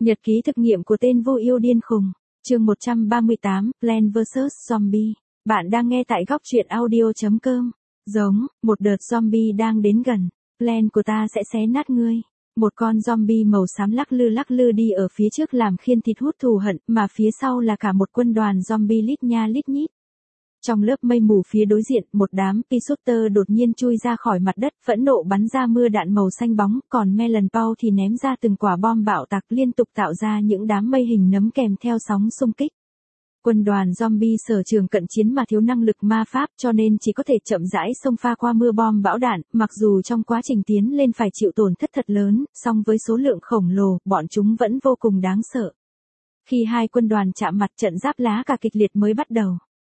Nhật ký thực nghiệm của tên vô yêu điên khùng. Chương 138, Plants vs Zombie. Bạn đang nghe tại góc truyện audio.com. Giống, một đợt zombie đang đến gần. Plan của ta sẽ xé nát ngươi. Một con zombie màu xám lắc lư đi ở phía trước làm khiên thịt hút thù hận, mà phía sau là cả một quân đoàn zombie lít nha lít nhít. Trong lớp mây mù phía đối diện, một đám P-shooter đột nhiên chui ra khỏi mặt đất, phẫn nộ bắn ra mưa đạn màu xanh bóng, còn Melon Paul thì ném ra từng quả bom bạo tạc liên tục tạo ra những đám mây hình nấm kèm theo sóng xung kích. Quân đoàn zombie sở trường cận chiến mà thiếu năng lực ma pháp cho nên chỉ có thể chậm rãi xông pha qua mưa bom bão đạn, mặc dù trong quá trình tiến lên phải chịu tổn thất thật lớn, song với số lượng khổng lồ, bọn chúng vẫn vô cùng đáng sợ. Khi hai quân đoàn chạm mặt, trận giáp lá cả kịch liệt mới bắt đầu.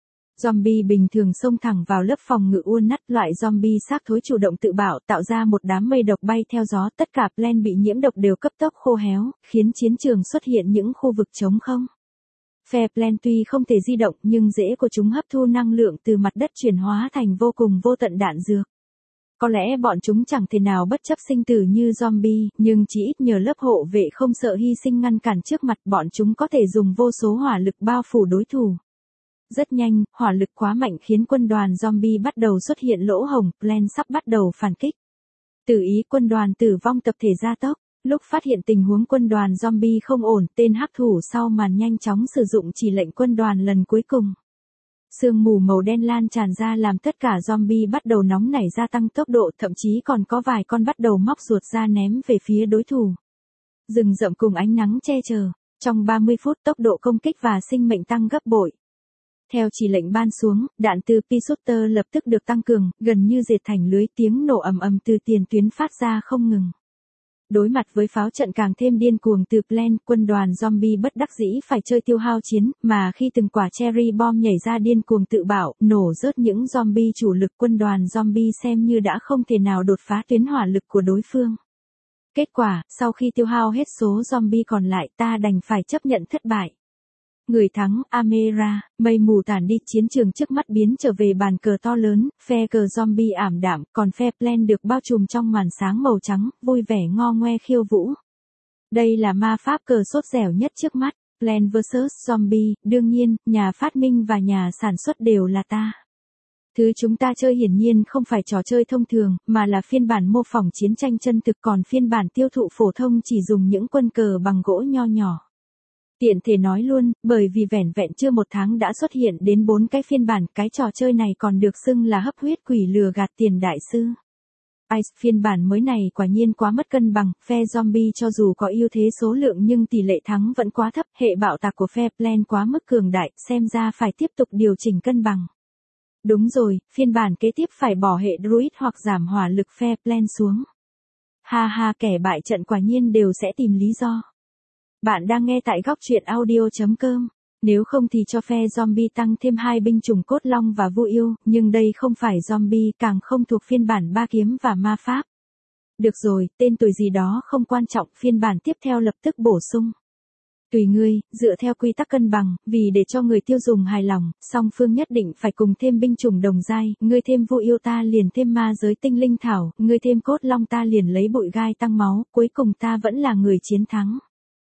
Zombie bình thường xông thẳng vào lớp phòng ngự uôn nắt, loại zombie xác thối chủ động tự bảo tạo ra một đám mây độc bay theo gió, tất cả plant bị nhiễm độc đều cấp tốc khô héo, khiến chiến trường xuất hiện những khu vực trống không. Phe plant tuy không thể di động nhưng rễ của chúng hấp thu năng lượng từ mặt đất chuyển hóa thành vô cùng vô tận đạn dược. Có lẽ bọn chúng chẳng thể nào bất chấp sinh tử như zombie, nhưng chỉ ít nhờ lớp hộ vệ không sợ hy sinh ngăn cản trước mặt, bọn chúng có thể dùng vô số hỏa lực bao phủ đối thủ. Rất nhanh, hỏa lực quá mạnh khiến quân đoàn zombie bắt đầu xuất hiện lỗ hổng, Plant sắp bắt đầu phản kích. Tự ý quân đoàn tử vong tập thể gia tốc. Lúc phát hiện tình huống quân đoàn zombie không ổn, tên hắc thủ sau màn nhanh chóng sử dụng chỉ lệnh quân đoàn lần cuối cùng. Sương mù màu đen lan tràn ra làm tất cả zombie bắt đầu nóng nảy gia tăng tốc độ, thậm chí còn có vài con bắt đầu móc ruột ra ném về phía đối thủ. Rừng rậm cùng ánh nắng che chở, trong 30 phút tốc độ công kích và sinh mệnh tăng gấp bội. Theo chỉ lệnh ban xuống, đạn từ P-shooter lập tức được tăng cường, gần như dệt thành lưới, tiếng nổ ầm ầm từ tiền tuyến phát ra không ngừng. Đối mặt với pháo trận càng thêm điên cuồng từ Plant, quân đoàn zombie bất đắc dĩ phải chơi tiêu hao chiến, mà khi từng quả cherry bom nhảy ra điên cuồng tự bảo, nổ rớt những zombie chủ lực, quân đoàn zombie xem như đã không thể nào đột phá tuyến hỏa lực của đối phương. Kết quả, sau khi tiêu hao hết số zombie còn lại, ta đành phải chấp nhận thất bại. Người thắng, Amera, mây mù tản đi, chiến trường trước mắt biến trở về bàn cờ to lớn, phe cờ zombie ảm đạm, còn phe Plant được bao trùm trong màn sáng màu trắng, vui vẻ ngo ngoe khiêu vũ. Đây là ma pháp cờ sốt dẻo nhất trước mắt, Plant vs Zombie, đương nhiên, nhà phát minh và nhà sản xuất đều là ta. Thứ chúng ta chơi hiển nhiên không phải trò chơi thông thường, mà là phiên bản mô phỏng chiến tranh chân thực, còn phiên bản tiêu thụ phổ thông chỉ dùng những quân cờ bằng gỗ nho nhỏ. Tiện thể nói luôn, bởi vì vẻn vẹn chưa một tháng đã xuất hiện đến 4 cái phiên bản, cái trò chơi này còn được xưng là hấp huyết quỷ lừa gạt tiền đại sư. Ice phiên bản mới này quả nhiên quá mất cân bằng, phe zombie cho dù có ưu thế số lượng nhưng tỷ lệ thắng vẫn quá thấp, hệ bạo tạc của phe Plant quá mức cường đại, xem ra phải tiếp tục điều chỉnh cân bằng. Đúng rồi, phiên bản kế tiếp phải bỏ hệ druid hoặc giảm hỏa lực phe Plant xuống. Ha ha, kẻ bại trận quả nhiên đều sẽ tìm lý do. Bạn đang nghe tại góc truyện audio.com. Nếu không thì cho phe zombie tăng thêm 2 binh chủng cốt long và vu yêu, nhưng đây không phải zombie, càng không thuộc phiên bản ba kiếm và ma pháp. Được rồi, tên tuổi gì đó không quan trọng, phiên bản tiếp theo lập tức bổ sung. Tùy ngươi, dựa theo quy tắc cân bằng, vì để cho người tiêu dùng hài lòng, song phương nhất định phải cùng thêm binh chủng đồng giai, ngươi thêm vu yêu ta liền thêm ma giới tinh linh thảo, ngươi thêm cốt long ta liền lấy bụi gai tăng máu, cuối cùng ta vẫn là người chiến thắng.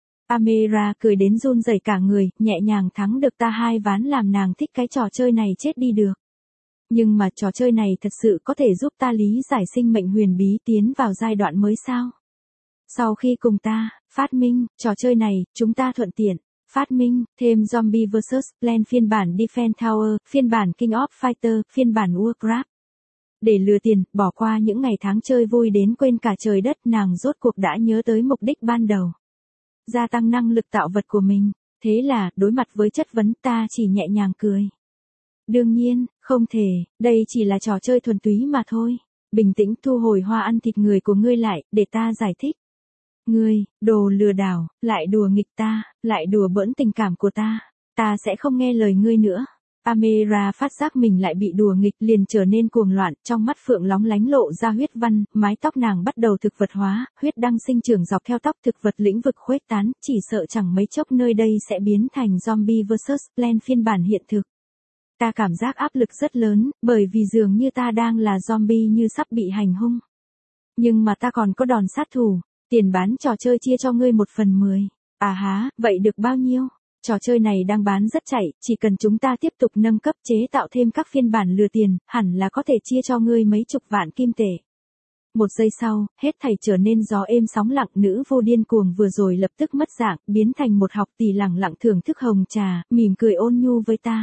Amera cười đến run rẩy cả người, nhẹ nhàng thắng được ta 2 ván làm nàng thích cái trò chơi này chết đi được. Nhưng mà trò chơi này thật sự có thể giúp ta lý giải sinh mệnh huyền bí tiến vào giai đoạn mới sao? Sau khi cùng ta phát minh trò chơi này, chúng ta thuận tiện phát minh thêm Zombie vs Plant phiên bản Defense Tower, phiên bản King of Fighter, phiên bản Warcraft. Để lừa tiền, bỏ qua những ngày tháng chơi vui đến quên cả trời đất, nàng rốt cuộc đã nhớ tới mục đích ban đầu. Gia tăng năng lực tạo vật của mình. Thế là, đối mặt với chất vấn, ta chỉ nhẹ nhàng cười. Đương nhiên, không thể, đây chỉ là trò chơi thuần túy mà thôi. Bình tĩnh thu hồi hoa ăn thịt người của ngươi lại, để ta giải thích. Ngươi, đồ lừa đảo, lại đùa nghịch ta, lại đùa bỡn tình cảm của ta. Ta sẽ không nghe lời ngươi nữa. Amera phát giác mình lại bị đùa nghịch liền trở nên cuồng loạn, trong mắt phượng lóng lánh lộ ra huyết văn, mái tóc nàng bắt đầu thực vật hóa, huyết đăng sinh trưởng dọc theo tóc, thực vật lĩnh vực khuếch tán, chỉ sợ chẳng mấy chốc nơi đây sẽ biến thành Zombie vs Plant phiên bản hiện thực. Ta cảm giác áp lực rất lớn, bởi vì dường như ta đang là zombie như sắp bị hành hung. Nhưng mà ta còn có đòn sát thủ, tiền bán trò chơi chia cho ngươi 1/10. À há, vậy được bao nhiêu? Trò chơi này đang bán rất chạy, chỉ cần chúng ta tiếp tục nâng cấp chế tạo thêm các phiên bản lừa tiền, hẳn là có thể chia cho ngươi mấy chục vạn kim tệ. Một giây sau, hết thảy trở nên gió êm sóng lặng, nữ vô điên cuồng vừa rồi lập tức mất dạng, biến thành một học tỷ lẳng lặng thưởng thức hồng trà, mỉm cười ôn nhu với ta.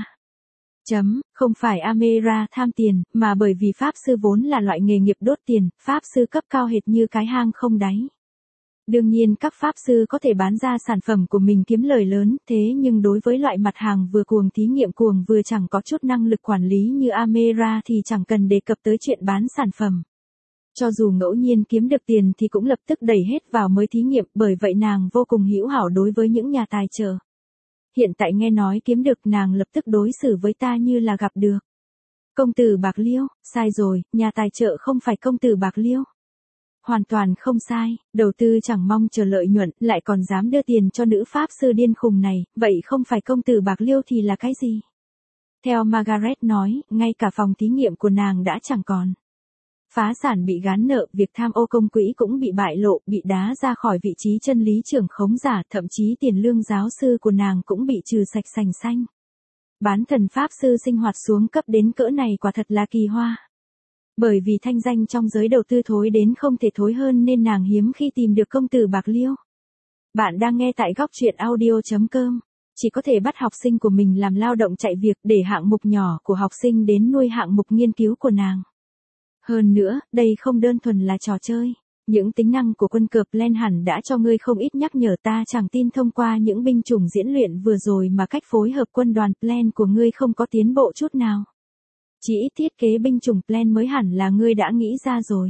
Không phải Amera tham tiền, mà bởi vì Pháp sư vốn là loại nghề nghiệp đốt tiền, Pháp sư cấp cao hệt như cái hang không đáy. Đương nhiên các Pháp sư có thể bán ra sản phẩm của mình kiếm lời lớn, thế nhưng đối với loại mặt hàng vừa cuồng thí nghiệm cuồng vừa chẳng có chút năng lực quản lý như Amera thì chẳng cần đề cập tới chuyện bán sản phẩm. Cho dù ngẫu nhiên kiếm được tiền thì cũng lập tức đẩy hết vào mới thí nghiệm, bởi vậy nàng vô cùng hữu hảo đối với những nhà tài trợ. Hiện tại nghe nói kiếm được, nàng lập tức đối xử với ta như là gặp được. Công tử Bạc Liêu, sai rồi, nhà tài trợ không phải công tử Bạc Liêu. Hoàn toàn không sai, đầu tư chẳng mong chờ lợi nhuận, lại còn dám đưa tiền cho nữ Pháp sư điên khùng này, vậy không phải công tử Bạc Liêu thì là cái gì? Theo Margaret nói, ngay cả phòng thí nghiệm của nàng đã chẳng còn. Phá sản bị gán nợ, việc tham ô công quỹ cũng bị bại lộ, bị đá ra khỏi vị trí chân lý trưởng khống giả, thậm chí tiền lương giáo sư của nàng cũng bị trừ sạch sành xanh. Bán thần Pháp sư sinh hoạt xuống cấp đến cỡ này quả thật là kỳ hoa. Bởi vì thanh danh trong giới đầu tư thối đến không thể thối hơn nên nàng hiếm khi tìm được công tử Bạc Liêu. Bạn đang nghe tại góc truyện audio.com. Chỉ có thể bắt học sinh của mình làm lao động chạy việc để hạng mục nhỏ của học sinh đến nuôi hạng mục nghiên cứu của nàng. Hơn nữa, đây không đơn thuần là trò chơi. Những tính năng của quân cờ Plan hẳn đã cho ngươi không ít nhắc nhở, ta chẳng tin thông qua những binh chủng diễn luyện vừa rồi mà cách phối hợp quân đoàn Plan của ngươi không có tiến bộ chút nào. Chỉ ít thiết kế binh chủng Plan mới hẳn là ngươi đã nghĩ ra rồi.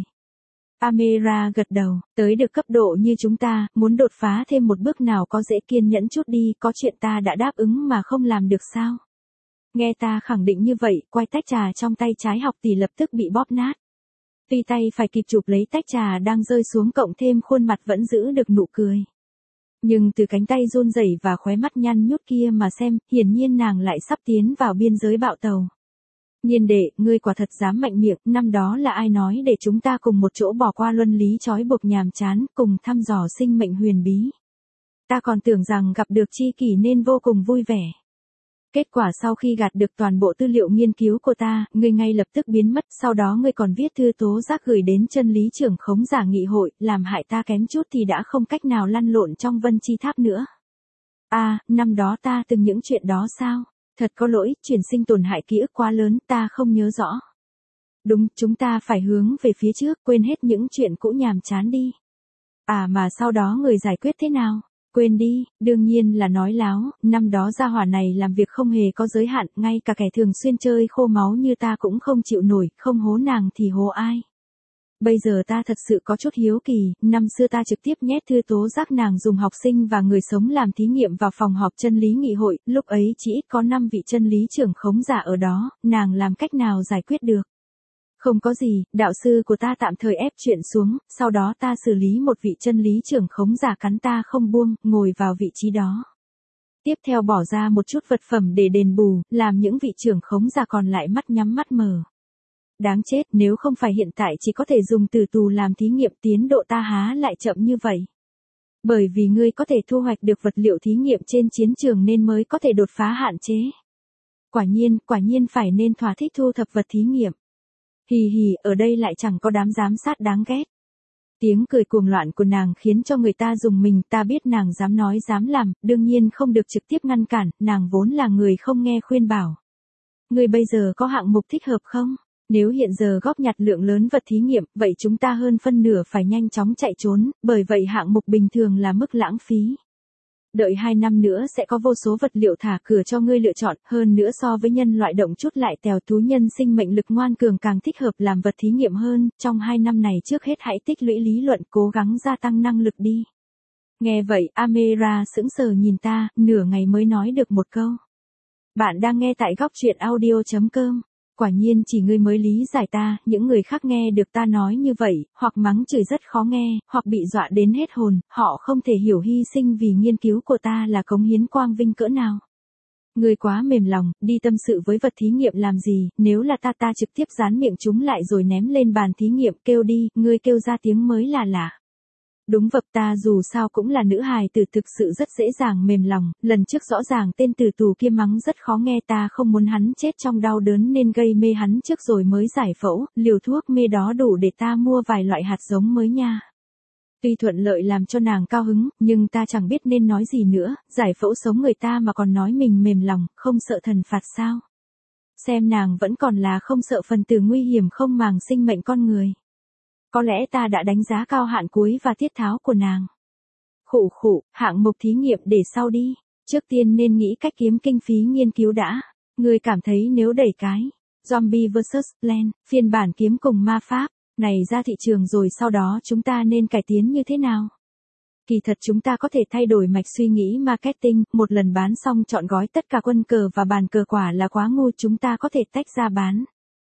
Amera gật đầu, tới được cấp độ như chúng ta, muốn đột phá thêm một bước nào có dễ, kiên nhẫn chút đi, có chuyện ta đã đáp ứng mà không làm được sao? Nghe ta khẳng định như vậy, quay tách trà trong tay trái học tỷ lập tức bị bóp nát. Tuy tay phải kịp chụp lấy tách trà đang rơi xuống, cộng thêm khuôn mặt vẫn giữ được nụ cười. Nhưng từ cánh tay run rẩy và khóe mắt nhăn nhút kia mà xem, hiển nhiên nàng lại sắp tiến vào biên giới bạo tàu. Nhiên đệ, ngươi quả thật dám mạnh miệng, năm đó là ai nói để chúng ta cùng một chỗ bỏ qua luân lý trói buộc nhàm chán, cùng thăm dò sinh mệnh huyền bí. Ta còn tưởng rằng gặp được tri kỷ nên vô cùng vui vẻ. Kết quả sau khi gạt được toàn bộ tư liệu nghiên cứu của ta, ngươi ngay lập tức biến mất, sau đó ngươi còn viết thư tố giác gửi đến chân lý trưởng khống giả nghị hội, làm hại ta kém chút thì đã không cách nào lăn lộn trong vân chi tháp nữa. À, năm đó ta từng những chuyện đó sao? Thật có lỗi, chuyển sinh tổn hại ký ức quá lớn, ta không nhớ rõ. Đúng, chúng ta phải hướng về phía trước, quên hết những chuyện cũ nhàm chán đi. À mà sau đó người giải quyết thế nào? Quên đi, đương nhiên là nói láo, năm đó gia hỏa này làm việc không hề có giới hạn, ngay cả kẻ thường xuyên chơi khô máu như ta cũng không chịu nổi, không hố nàng thì hố ai. Bây giờ ta thật sự có chút hiếu kỳ, năm xưa ta trực tiếp nhét thư tố giác nàng dùng học sinh và người sống làm thí nghiệm vào phòng họp chân lý nghị hội, lúc ấy chỉ ít có 5 vị chân lý trưởng khống giả ở đó, nàng làm cách nào giải quyết được? Không có gì, đạo sư của ta tạm thời ép chuyện xuống, sau đó ta xử lý một vị chân lý trưởng khống giả cắn ta không buông, ngồi vào vị trí đó. Tiếp theo bỏ ra một chút vật phẩm để đền bù, làm những vị trưởng khống giả còn lại mắt nhắm mắt mở. Đáng chết, nếu không phải hiện tại chỉ có thể dùng từ tù làm thí nghiệm, tiến độ ta há lại chậm như vậy. Bởi vì ngươi có thể thu hoạch được vật liệu thí nghiệm trên chiến trường nên mới có thể đột phá hạn chế. Quả nhiên phải nên thỏa thích thu thập vật thí nghiệm. Hì hì, ở đây lại chẳng có đám giám sát đáng ghét. Tiếng cười cuồng loạn của nàng khiến cho người ta rùng mình, ta biết nàng dám nói dám làm, đương nhiên không được trực tiếp ngăn cản, nàng vốn là người không nghe khuyên bảo. Ngươi bây giờ có hạng mục thích hợp không? Nếu hiện giờ góp nhặt lượng lớn vật thí nghiệm, vậy chúng ta hơn phân nửa phải nhanh chóng chạy trốn, bởi vậy hạng mục bình thường là mức lãng phí. Đợi 2 năm nữa sẽ có vô số vật liệu thả cửa cho ngươi lựa chọn, hơn nữa so với nhân loại động chút lại tèo thú nhân sinh mệnh lực ngoan cường càng thích hợp làm vật thí nghiệm hơn, trong 2 năm này trước hết hãy tích lũy lý luận, cố gắng gia tăng năng lực đi. Nghe vậy, Amera sững sờ nhìn ta, nửa ngày mới nói được một câu. Bạn đang nghe tại góc truyện audio.com. Quả nhiên chỉ ngươi mới lý giải ta, những người khác nghe được ta nói như vậy, hoặc mắng chửi rất khó nghe, hoặc bị dọa đến hết hồn, họ không thể hiểu hy sinh vì nghiên cứu của ta là cống hiến quang vinh cỡ nào. Ngươi quá mềm lòng, đi tâm sự với vật thí nghiệm làm gì, nếu là ta trực tiếp dán miệng chúng lại rồi ném lên bàn thí nghiệm, kêu đi, ngươi kêu ra tiếng mới là lạ. Đúng vậy, ta dù sao cũng là nữ hài tử thực sự rất dễ dàng mềm lòng, lần trước rõ ràng tên tử tù kia mắng rất khó nghe, ta không muốn hắn chết trong đau đớn nên gây mê hắn trước rồi mới giải phẫu, liều thuốc mê đó đủ để ta mua vài loại hạt giống mới nha. Tuy thuận lợi làm cho nàng cao hứng, nhưng ta chẳng biết nên nói gì nữa, giải phẫu sống người ta mà còn nói mình mềm lòng, không sợ thần phạt sao? Xem nàng vẫn còn là không sợ phần tử nguy hiểm không màng sinh mệnh con người. Có lẽ ta đã đánh giá cao hạn cuối và tiết tháo của nàng. Khụ khụ, hạng mục thí nghiệm để sau đi. Trước tiên nên nghĩ cách kiếm kinh phí nghiên cứu đã. Ngươi cảm thấy nếu đẩy cái Zombie vs. Plan, phiên bản kiếm cùng ma pháp, này ra thị trường rồi sau đó chúng ta nên cải tiến như thế nào? Kỳ thật chúng ta có thể thay đổi mạch suy nghĩ marketing, một lần bán xong chọn gói tất cả quân cờ và bàn cờ quả là quá ngu, chúng ta có thể tách ra bán.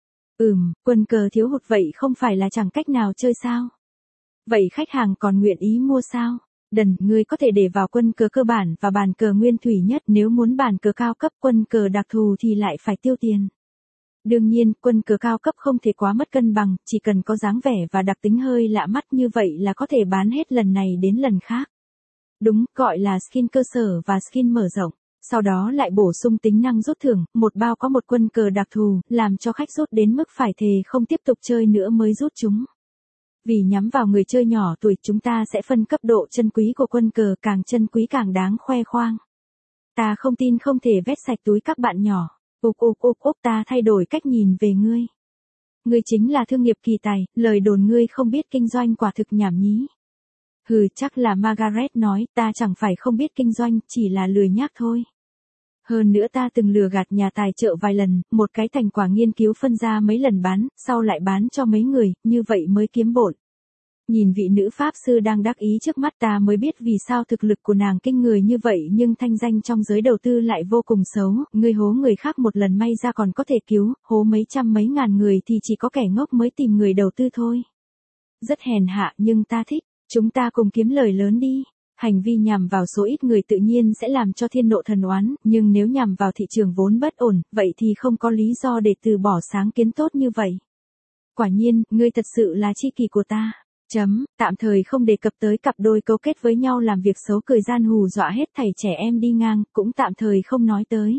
Quân cờ thiếu hụt vậy không phải là chẳng cách nào chơi sao? Vậy khách hàng còn nguyện ý mua sao? Ngươi có thể để vào quân cờ cơ bản và bàn cờ nguyên thủy nhất, nếu muốn bàn cờ cao cấp quân cờ đặc thù thì lại phải tiêu tiền. Đương nhiên, quân cờ cao cấp không thể quá mất cân bằng, chỉ cần có dáng vẻ và đặc tính hơi lạ mắt như vậy là có thể bán hết lần này đến lần khác. Đúng, gọi là skin cơ sở và skin mở rộng. Sau đó lại bổ sung tính năng rút thưởng, một bao có một quân cờ đặc thù, làm cho khách rút đến mức phải thề không tiếp tục chơi nữa mới rút chúng. Vì nhắm vào người chơi nhỏ tuổi, chúng ta sẽ phân cấp độ chân quý của quân cờ, càng chân quý càng đáng khoe khoang. Ta không tin không thể vét sạch túi các bạn nhỏ. Ta thay đổi cách nhìn về ngươi. Ngươi chính là thương nghiệp kỳ tài, lời đồn ngươi không biết kinh doanh quả thực nhảm nhí. Chắc là Margaret nói, ta chẳng phải không biết kinh doanh, chỉ là lười nhác thôi. Hơn nữa ta từng lừa gạt nhà tài trợ vài lần, một cái thành quả nghiên cứu phân ra mấy lần bán, sau lại bán cho mấy người, như vậy mới kiếm bộn. Nhìn vị nữ pháp sư đang đắc ý trước mắt ta mới biết vì sao thực lực của nàng kinh người như vậy, nhưng thanh danh trong giới đầu tư lại vô cùng xấu, ngươi hố người khác một lần may ra còn có thể cứu, hố mấy trăm mấy ngàn người thì chỉ có kẻ ngốc mới tìm người đầu tư thôi. Rất hèn hạ nhưng ta thích, chúng ta cùng kiếm lời lớn đi. Hành vi nhằm vào số ít người tự nhiên sẽ làm cho thiên nộ thần oán, nhưng nếu nhằm vào thị trường vốn bất ổn, vậy thì không có lý do để từ bỏ sáng kiến tốt như vậy. Quả nhiên, ngươi thật sự là tri kỷ của ta. Tạm thời không đề cập tới cặp đôi cấu kết với nhau làm việc xấu cười gian hù dọa hết thảy trẻ em đi ngang, cũng tạm thời không nói tới.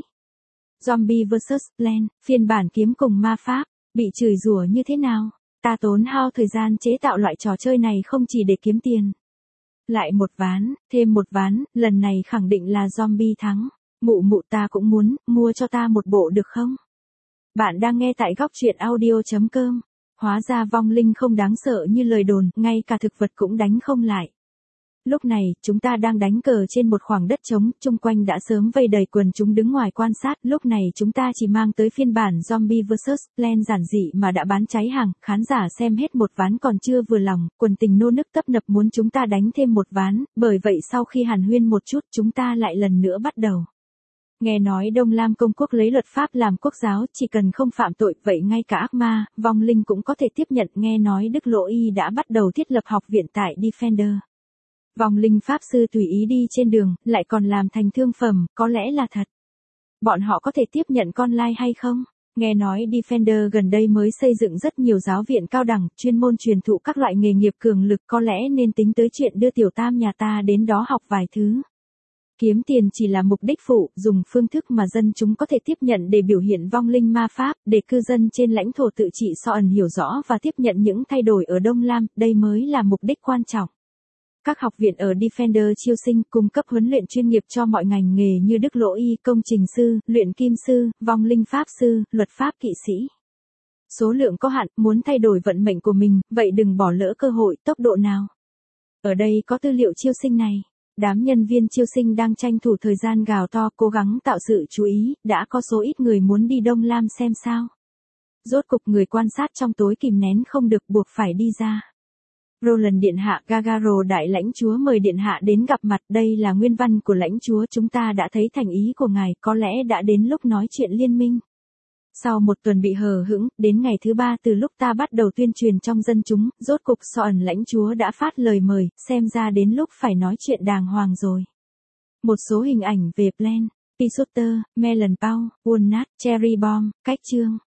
Zombie vs. Plan, phiên bản kiếm cùng ma pháp, bị chửi rủa như thế nào? Ta tốn hao thời gian chế tạo loại trò chơi này không chỉ để kiếm tiền. Lại một ván, thêm một ván, lần này khẳng định là zombie thắng. Mụ ta cũng muốn, mua cho ta một bộ được không? Bạn đang nghe tại góc truyện audio.com. Hóa ra vong linh không đáng sợ như lời đồn, ngay cả thực vật cũng đánh không lại. Lúc này, chúng ta đang đánh cờ trên một khoảng đất trống, chung quanh đã sớm vây đầy quần chúng đứng ngoài quan sát, lúc này chúng ta chỉ mang tới phiên bản Zombie vs. Plan giản dị mà đã bán cháy hàng, khán giả xem hết một ván còn chưa vừa lòng, quần tình nô nức tấp nập muốn chúng ta đánh thêm một ván, bởi vậy sau khi hàn huyên một chút chúng ta lại lần nữa bắt đầu. Nghe nói Đông Lam công quốc lấy luật pháp làm quốc giáo, chỉ cần không phạm tội, vậy ngay cả ác ma, vong linh cũng có thể tiếp nhận. Nghe nói Đức Lỗ Y đã bắt đầu thiết lập học viện tại Defender. Vong linh pháp sư tùy ý đi trên đường, lại còn làm thành thương phẩm, có lẽ là thật. Bọn họ có thể tiếp nhận con lai hay không? Nghe nói Defender gần đây mới xây dựng rất nhiều giáo viện cao đẳng, chuyên môn truyền thụ các loại nghề nghiệp cường lực, có lẽ nên tính tới chuyện đưa tiểu tam nhà ta đến đó học vài thứ. Kiếm tiền chỉ là mục đích phụ, dùng phương thức mà dân chúng có thể tiếp nhận để biểu hiện vong linh ma pháp, để cư dân trên lãnh thổ tự trị Soan hiểu rõ và tiếp nhận những thay đổi ở Đông Lam, đây mới là mục đích quan trọng. Các học viện ở Defender chiêu sinh, cung cấp huấn luyện chuyên nghiệp cho mọi ngành nghề như Đức Lỗ Y, công trình sư, luyện kim sư, vong linh pháp sư, luật pháp kỵ sĩ. Số lượng có hạn, muốn thay đổi vận mệnh của mình, vậy đừng bỏ lỡ cơ hội. Tốc độ nào? Ở đây có tư liệu chiêu sinh này. Đám nhân viên chiêu sinh đang tranh thủ thời gian gào to, cố gắng tạo sự chú ý, đã có số ít người muốn đi Đông Lam xem sao. Rốt cục người quan sát trong tối kìm nén không được buộc phải đi ra. Roland điện hạ, Gagaro đại lãnh chúa mời điện hạ đến gặp mặt, đây là nguyên văn của lãnh chúa, chúng ta đã thấy thành ý của ngài, có lẽ đã đến lúc nói chuyện liên minh. Sau một tuần bị hờ hững, đến ngày thứ 3 từ lúc ta bắt đầu tuyên truyền trong dân chúng, rốt cục Soan lãnh chúa đã phát lời mời, xem ra đến lúc phải nói chuyện đàng hoàng rồi. Một số hình ảnh về Plan, Pisotter, Melon Paw, Walnut, Cherry Bomb, cách chương.